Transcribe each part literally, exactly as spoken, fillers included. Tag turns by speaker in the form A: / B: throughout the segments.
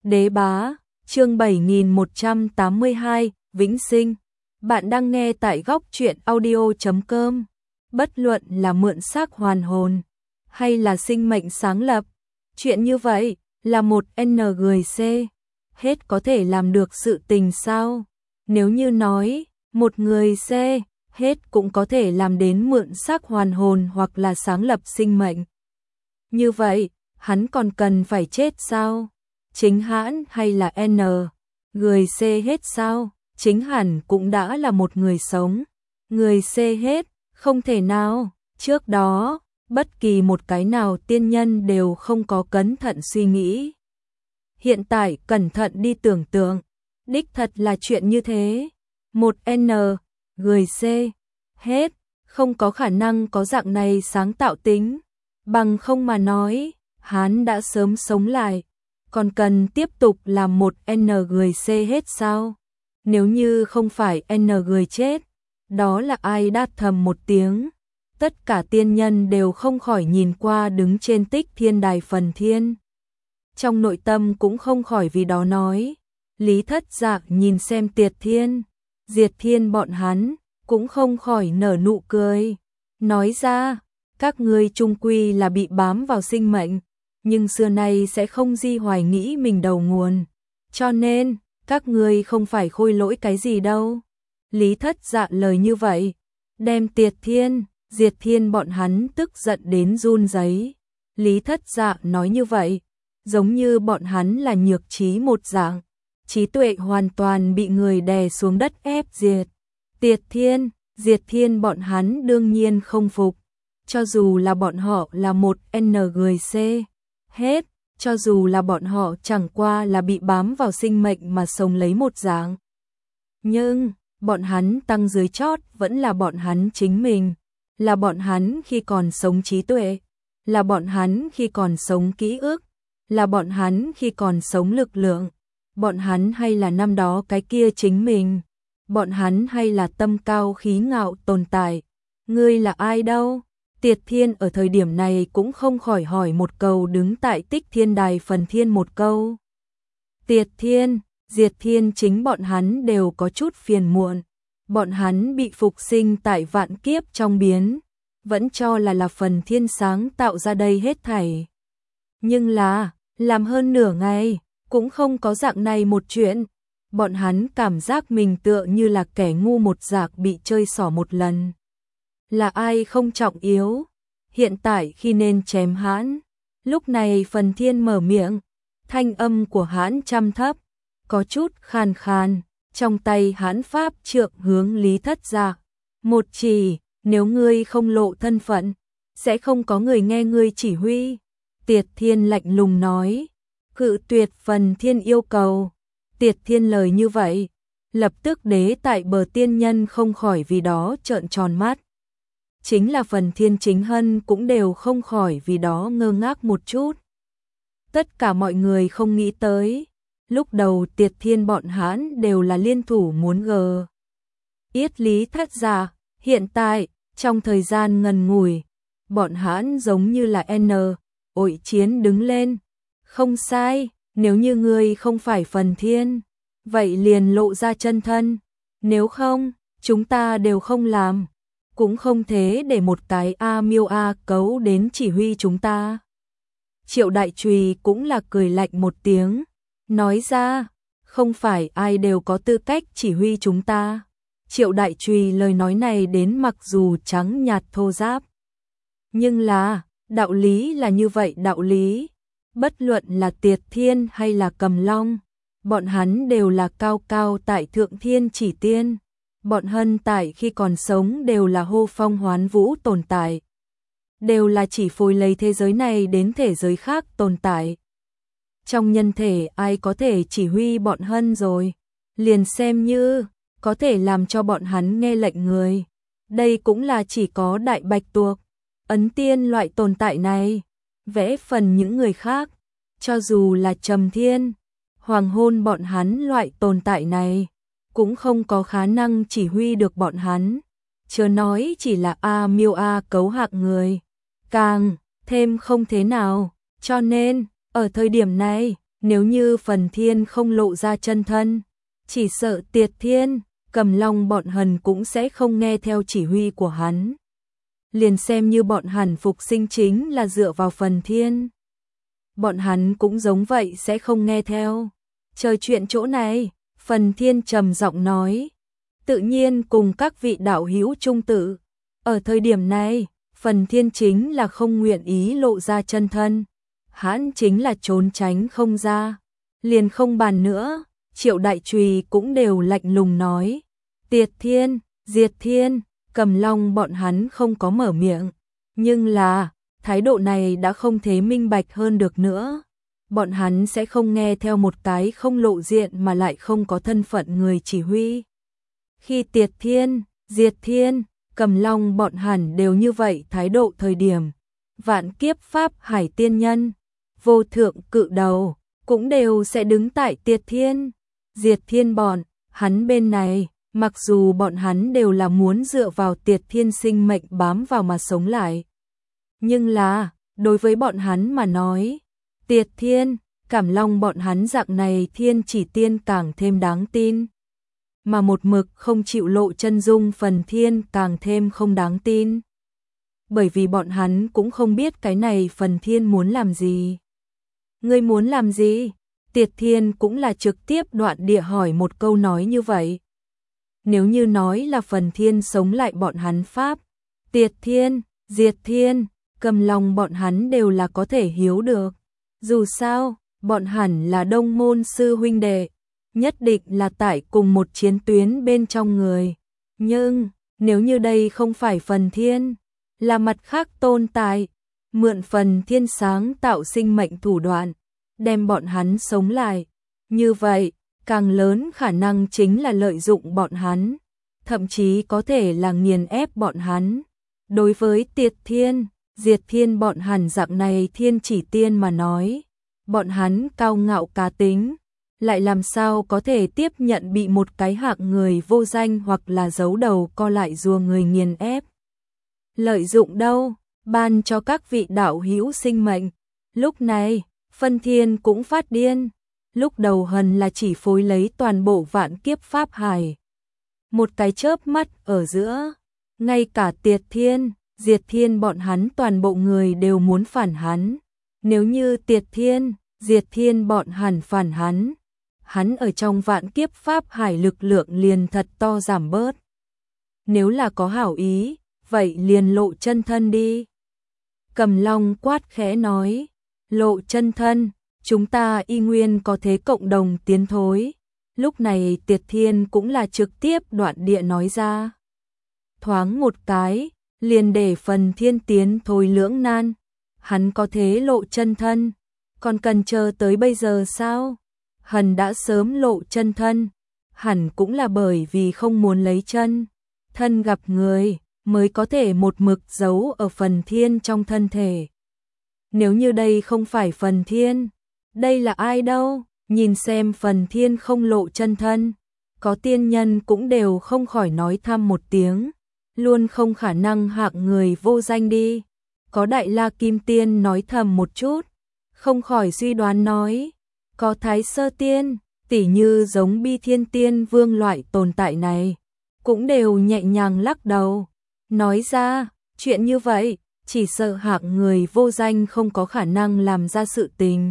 A: Đế bá, chương bảy nghìn một trăm tám mươi hai, Vĩnh sinh. Bạn đang nghe tại góc truyện audio chấm com. Bất luận là mượn xác hoàn hồn, hay là sinh mệnh sáng lập, chuyện như vậy, là một N người C, hết có thể làm được sự tình sao? Nếu như nói, một người C, hết cũng có thể làm đến mượn xác hoàn hồn hoặc là sáng lập sinh mệnh. Như vậy, hắn còn cần phải chết sao? Chính hãn hay là N, người C hết sao? Chính hẳn cũng đã là một người sống. Người C hết, không thể nào. Trước đó, bất kỳ một cái nào tiên nhân đều không có cẩn thận suy nghĩ. Hiện tại cẩn thận đi tưởng tượng, đích thật là chuyện như thế. Một N, người C, hết, không có khả năng có dạng này sáng tạo tính. Bằng không mà nói, hắn đã sớm sống lại. Còn cần tiếp tục làm một N người C hết sao? Nếu như không phải N người chết, đó là ai đát thầm một tiếng. Tất cả tiên nhân đều không khỏi nhìn qua đứng trên Tích Thiên Đài Phần Thiên. Trong nội tâm cũng không khỏi vì đó nói. Lý Thất Dạ nhìn xem Tiệt Thiên, Diệt Thiên bọn hắn, cũng không khỏi nở nụ cười. Nói ra, các ngươi chung quy là bị bám vào sinh mệnh, nhưng xưa nay sẽ không di hoài nghĩ mình đầu nguồn. Cho nên, các ngươi không phải khôi lỗi cái gì đâu. Lý Thất Dạ lời như vậy, đem Tiệt Thiên, Diệt Thiên bọn hắn tức giận đến run rẩy. Lý Thất Dạ nói như vậy, giống như bọn hắn là nhược trí một dạng, trí tuệ hoàn toàn bị người đè xuống đất ép diệt. Tiệt Thiên, Diệt Thiên bọn hắn đương nhiên không phục, cho dù là bọn họ là một N người C, hết, cho dù là bọn họ chẳng qua là bị bám vào sinh mệnh mà sống lấy một dạng. Nhưng, bọn hắn tăng dưới chót vẫn là bọn hắn chính mình, là bọn hắn khi còn sống trí tuệ, là bọn hắn khi còn sống ký ức, là bọn hắn khi còn sống lực lượng, bọn hắn hay là năm đó cái kia chính mình, bọn hắn hay là tâm cao khí ngạo tồn tại. Ngươi là ai đâu? Tiệt Thiên ở thời điểm này cũng không khỏi hỏi một câu đứng tại Tích Thiên Đài Phần Thiên một câu. Tiệt Thiên, Diệt Thiên chính bọn hắn đều có chút phiền muộn. Bọn hắn bị phục sinh tại vạn kiếp trong biến, vẫn cho là là Phần Thiên sáng tạo ra đây hết thảy. Nhưng là, làm hơn nửa ngày, cũng không có dạng này một chuyện. Bọn hắn cảm giác mình tựa như là kẻ ngu một dạng bị chơi xỏ một lần. Là ai không trọng yếu, hiện tại khi nên chém hãn. Lúc này Phần Thiên mở miệng, thanh âm của hãn trầm thấp, có chút khàn khàn, trong tay hãn pháp trượng hướng Lý Thất Dạ. Một chỉ, nếu ngươi không lộ thân phận, sẽ không có người nghe ngươi chỉ huy. Tiệt Thiên lạnh lùng nói, cự tuyệt Phần Thiên yêu cầu. Tiệt Thiên lời như vậy, lập tức đế tại bờ tiên nhân không khỏi vì đó trợn tròn mắt. Chính là Phần Thiên chính hân cũng đều không khỏi vì đó ngơ ngác một chút. Tất cả mọi người không nghĩ tới, lúc đầu Tiệt Thiên bọn hãn đều là liên thủ muốn gờ yết Lý Thất Dạ. Hiện tại, trong thời gian ngần ngủi, bọn hãn giống như là N, ội chiến đứng lên. Không sai, nếu như ngươi không phải Phần Thiên, vậy liền lộ ra chân thân. Nếu không, chúng ta đều không làm. Cũng không thế để một cái A miêu A cấu đến chỉ huy chúng ta. Triệu Đại Trùy cũng là cười lạnh một tiếng, nói ra, không phải ai đều có tư cách chỉ huy chúng ta. Triệu Đại Trùy lời nói này đến mặc dù trắng nhạt thô giáp, nhưng là, đạo lý là như vậy đạo lý. Bất luận là Tiệt Thiên hay là Cầm Long, bọn hắn đều là cao cao tại thượng thiên chỉ tiên. Bọn hân tại khi còn sống đều là hô phong hoán vũ tồn tại. Đều là chỉ phối lấy thế giới này đến thế giới khác tồn tại. Trong nhân thể ai có thể chỉ huy bọn hân rồi, liền xem như có thể làm cho bọn hắn nghe lệnh người. Đây cũng là chỉ có Đại Bạch Tuộc, Ấn Tiên loại tồn tại này. Vẽ phần những người khác, cho dù là Trầm Thiên, Hoàng Hôn bọn hắn loại tồn tại này, cũng không có khả năng chỉ huy được bọn hắn. Chớ nói chỉ là A miêu A cấu hạng người, càng thêm không thế nào. Cho nên, ở thời điểm này, Nếu như Phần Thiên không lộ ra chân thân, chỉ sợ Tiệt Thiên, Cầm Long bọn hắn cũng sẽ không nghe theo chỉ huy của hắn. Liền xem như bọn hắn phục sinh chính là dựa vào Phần Thiên. Bọn hắn cũng giống vậy sẽ không nghe theo. Chơi chuyện chỗ này, Phần Thiên trầm giọng nói. Tự nhiên cùng các vị đạo hữu trung tử. Ở thời điểm này, Phần Thiên chính là không nguyện ý lộ ra chân thân. Hắn chính là trốn tránh không ra. Liền không bàn nữa, Triệu Đại Trùy cũng đều lạnh lùng nói. Tiệt Thiên, Diệt Thiên, Cầm Long bọn hắn không có mở miệng. Nhưng là, thái độ này đã không thể minh bạch hơn được nữa. Bọn hắn sẽ không nghe theo một cái không lộ diện mà lại không có thân phận người chỉ huy. Khi Tiệt Thiên, Diệt Thiên, Cầm Long bọn hắn đều như vậy thái độ thời điểm. Vạn kiếp Pháp Hải tiên nhân, vô thượng cự đầu, cũng đều sẽ đứng tại Tiệt Thiên, Diệt Thiên bọn, hắn bên này. Mặc dù bọn hắn đều là muốn dựa vào Tiệt Thiên sinh mệnh bám vào mà sống lại. Nhưng là, đối với bọn hắn mà nói, Tiệt Thiên, Cảm Long bọn hắn dạng này thiên chỉ tiên càng thêm đáng tin. Mà một mực không chịu lộ chân dung Phần Thiên càng thêm không đáng tin. Bởi vì bọn hắn cũng không biết cái này Phần Thiên muốn làm gì. Ngươi muốn làm gì? Tiệt Thiên cũng là trực tiếp đoạn địa hỏi một câu nói như vậy. Nếu như nói là Phần Thiên sống lại bọn hắn Pháp, Tiệt Thiên, Diệt Thiên, Cầm Long bọn hắn đều là có thể hiểu được. Dù sao, bọn hẳn là đông môn sư huynh đệ, nhất định là tại cùng một chiến tuyến bên trong người. Nhưng, nếu như đây không phải Phần Thiên, là mặt khác tồn tại, mượn Phần Thiên sáng tạo sinh mệnh thủ đoạn, đem bọn hắn sống lại. Như vậy, càng lớn khả năng chính là lợi dụng bọn hắn, thậm chí có thể là nghiền ép bọn hắn. Đối với Tiệt Thiên, Diệt Thiên bọn hắn dạng này thiên chỉ tiên mà nói, bọn hắn cao ngạo cá tính, lại làm sao có thể tiếp nhận bị một cái hạng người vô danh hoặc là giấu đầu co lại rùa người nghiền ép. Lợi dụng đâu, ban cho các vị đạo hữu sinh mệnh. Lúc này, Phần Thiên cũng phát điên. Lúc đầu hần là chỉ phối lấy toàn bộ vạn kiếp Pháp Hải. Một cái chớp mắt ở giữa, ngay cả Tiệt Thiên, Diệt Thiên bọn hắn toàn bộ người đều muốn phản hắn. Nếu như Tiệt Thiên, Diệt Thiên bọn hắn phản hắn, hắn ở trong vạn kiếp Pháp Hải lực lượng liền thật to giảm bớt. Nếu là có hảo ý, vậy liền lộ chân thân đi. Cầm Long quát khẽ nói, lộ chân thân. Chúng ta y nguyên có thế cộng đồng tiến thối. Lúc này Tiệt Thiên cũng là trực tiếp đoạn địa nói ra. Thoáng một cái, liền để Phần Thiên tiến thối lưỡng nan. Hắn có thế lộ chân thân, còn cần chờ tới bây giờ sao? Hắn đã sớm lộ chân thân, hẳn cũng là bởi vì không muốn lấy chân thân gặp người, mới có thể một mực giấu ở Phần Thiên trong thân thể. Nếu như đây không phải Phần Thiên, đây là ai đâu? Nhìn xem Phần Thiên không lộ chân thân, có tiên nhân cũng đều không khỏi nói thăm một tiếng, luôn không khả năng hạng người vô danh đi. Có Đại La Kim Tiên nói thầm một chút, không khỏi suy đoán nói, có Thái Sơ Tiên, tỉ như giống Bi Thiên Tiên Vương loại tồn tại này, cũng đều nhẹ nhàng lắc đầu, nói ra, chuyện như vậy, chỉ sợ hạng người vô danh không có khả năng làm ra sự tình.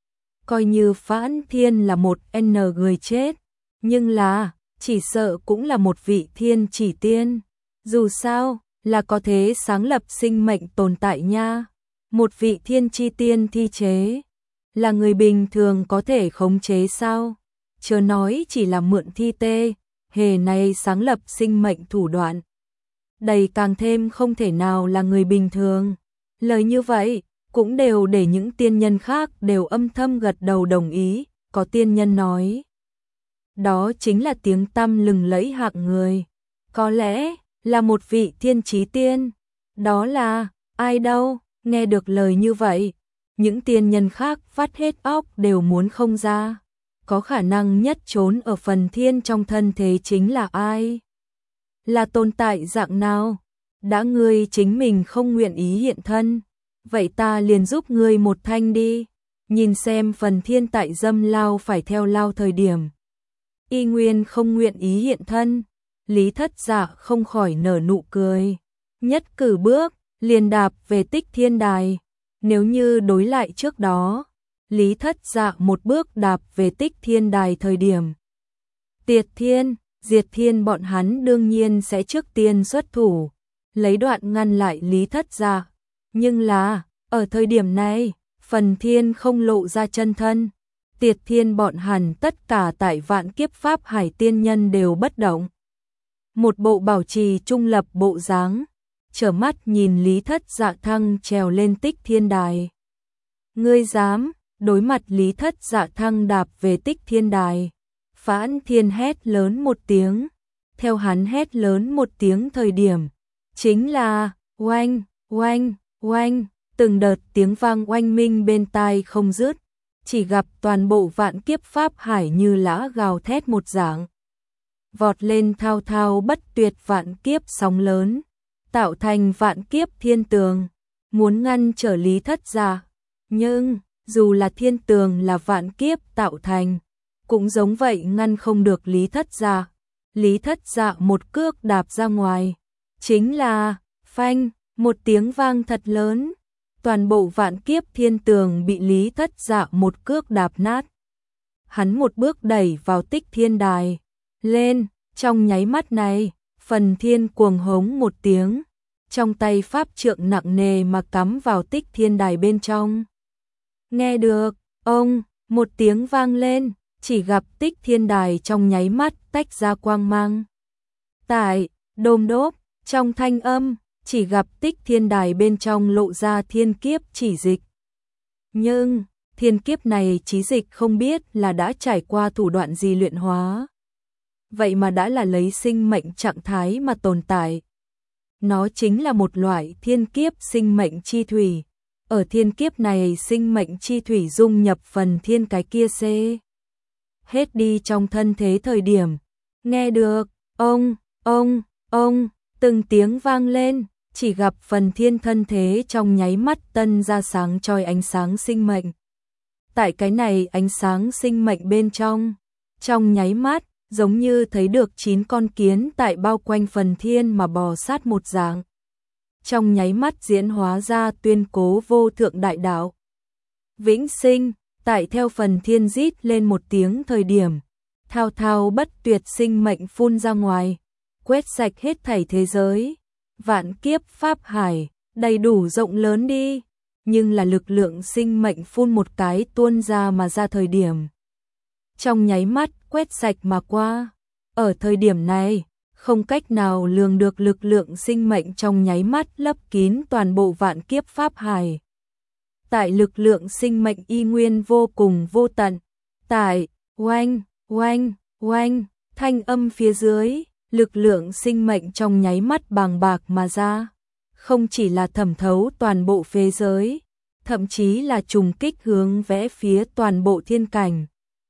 A: Coi như Phản Thiên là một N người chết, nhưng là, chỉ sợ cũng là một vị thiên chỉ tiên. Dù sao, là có thế sáng lập sinh mệnh tồn tại nha. Một vị thiên chi tiên thi chế, là người bình thường có thể khống chế sao? Chớ nói chỉ là mượn thi tê, hề này sáng lập sinh mệnh thủ đoạn. Đây càng thêm không thể nào là người bình thường. Lời như vậy, cũng đều để những tiên nhân khác đều âm thầm gật đầu đồng ý. Có tiên nhân nói, đó chính là tiếng tăm lừng lẫy hạng người. Có lẽ là một vị thiên chí tiên. Đó là ai đâu? Nghe được lời như vậy, những tiên nhân khác vắt hết óc đều muốn không ra. Có khả năng nhất trốn ở Phần Thiên trong thân thế chính là ai? Là tồn tại dạng nào? Đã ngươi chính mình không nguyện ý hiện thân, vậy ta liền giúp ngươi một thanh đi. nhìn xem phần thiên tại dâm lao phải theo lao thời điểm. Y nguyên không nguyện ý hiện thân, Lý Thất Dạ không khỏi nở nụ cười. Nhất cử bước, liền đạp về Tích Thiên Đài. Nếu như đối lại trước đó, Lý Thất Dạ một bước đạp về Tích Thiên Đài thời điểm. Tiệt Thiên, Diệt Thiên bọn hắn đương nhiên sẽ trước tiên xuất thủ, lấy đoạn ngăn lại Lý Thất Dạ. Nhưng là, ở thời điểm này, phần thiên không lộ ra chân thân. Tiệt Thiên bọn hẳn tất cả tại vạn kiếp pháp hải tiên nhân đều bất động. Một bộ bảo trì trung lập bộ dáng, trở mắt nhìn Lý Thất Dạ Thăng trèo lên Tích Thiên Đài. Ngươi dám, đối mặt Lý Thất Dạ Thăng đạp về Tích Thiên Đài. Phãn Thiên hét lớn một tiếng, theo hắn hét lớn một tiếng thời điểm, chính là oanh, oanh, oanh, từng đợt tiếng vang oanh minh bên tai không dứt, chỉ gặp toàn bộ vạn kiếp pháp hải như lã gào thét một dạng. Vọt lên thao thao bất tuyệt vạn kiếp sóng lớn, tạo thành vạn kiếp thiên tường, muốn ngăn trở Lý Thất Dạ. Nhưng, dù là thiên tường là vạn kiếp tạo thành, cũng giống vậy ngăn không được Lý Thất Dạ. Lý Thất Dạ một cước đạp ra ngoài, chính là, phanh, một tiếng vang thật lớn. Toàn bộ vạn kiếp thiên tường bị Lý Thất Dạ một cước đạp nát. Hắn một bước đẩy vào Tích Thiên Đài, lên, trong nháy mắt này, phần thiên cuồng hống một tiếng, trong tay pháp trượng nặng nề mà cắm vào Tích Thiên Đài bên trong. Nghe được, ông, một tiếng vang lên, chỉ gặp Tích Thiên Đài trong nháy mắt tách ra quang mang. Tại, đôm đốp, trong thanh âm, chỉ gặp Tích Thiên Đài bên trong lộ ra thiên kiếp chỉ dịch. Nhưng, thiên kiếp này chí dịch không biết là đã trải qua thủ đoạn gì luyện hóa. Vậy mà đã là lấy sinh mệnh trạng thái mà tồn tại. Nó chính là một loại thiên kiếp sinh mệnh chi thủy. Ở thiên kiếp này sinh mệnh chi thủy dung nhập phần thiên cái kia xê. Hết đi trong thân thế thời điểm. Nghe được, ông, ông, ông, từng tiếng vang lên. Chỉ gặp phần thiên thân thế trong nháy mắt tân ra sáng chói ánh sáng sinh mệnh. Tại cái này ánh sáng sinh mệnh bên trong, trong nháy mắt, giống như thấy được chín con kiến tại bao quanh phần thiên mà bò sát một dạng. Trong nháy mắt diễn hóa ra tuyên cố vô thượng đại đạo. Vĩnh sinh, tại theo phần thiên rít lên một tiếng thời điểm, thao thao bất tuyệt sinh mệnh phun ra ngoài, quét sạch hết thảy thế giới. Vạn kiếp pháp hải, đầy đủ rộng lớn đi, nhưng là lực lượng sinh mệnh phun một cái tuôn ra mà ra thời điểm. Trong nháy mắt quét sạch mà qua, ở thời điểm này, không cách nào lường được lực lượng sinh mệnh trong nháy mắt lấp kín toàn bộ vạn kiếp pháp hải. Tại lực lượng sinh mệnh y nguyên vô cùng vô tận, tại, oanh, oanh, oanh, thanh âm phía dưới. Lực lượng sinh mệnh trong nháy mắt bàng bạc mà ra, không chỉ là thẩm thấu toàn bộ phế giới, thậm chí là trùng kích hướng vẽ phía toàn bộ thiên cảnh.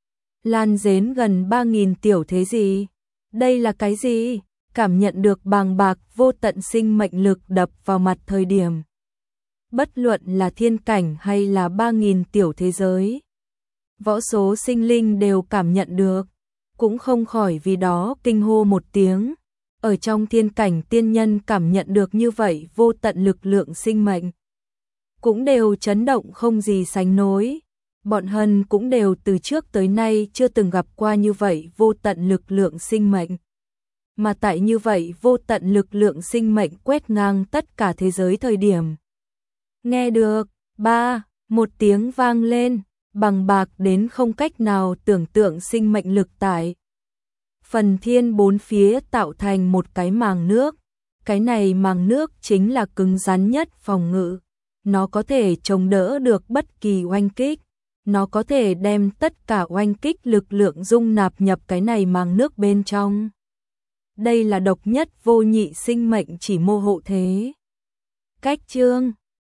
A: Lan dến gần ba nghìn tiểu thế gì? Đây là cái gì? Cảm nhận được bàng bạc vô tận sinh mệnh lực đập vào mặt thời điểm. Bất luận là thiên cảnh hay là ba nghìn tiểu thế giới, võ số sinh linh đều cảm nhận được. Cũng không khỏi vì đó kinh hô một tiếng. Ở trong thiên cảnh tiên nhân cảm nhận được như vậy vô tận lực lượng sinh mệnh, cũng đều chấn động không gì sánh nổi. Bọn hân cũng đều từ trước tới nay chưa từng gặp qua như vậy vô tận lực lượng sinh mệnh. Mà tại như vậy vô tận lực lượng sinh mệnh quét ngang tất cả thế giới thời điểm. Nghe được, ba, một tiếng vang lên. Bằng bạc đến không cách nào tưởng tượng sinh mệnh lực tại. Phần thiên bốn phía tạo thành một cái màng nước. Cái này màng nước chính là cứng rắn nhất phòng ngự. Nó có thể chống đỡ được bất kỳ oanh kích. Nó có thể đem tất cả oanh kích lực lượng dung nạp nhập cái này màng nước bên trong. Đây là độc nhất vô nhị sinh mệnh chỉ mô hộ thế. Cách chương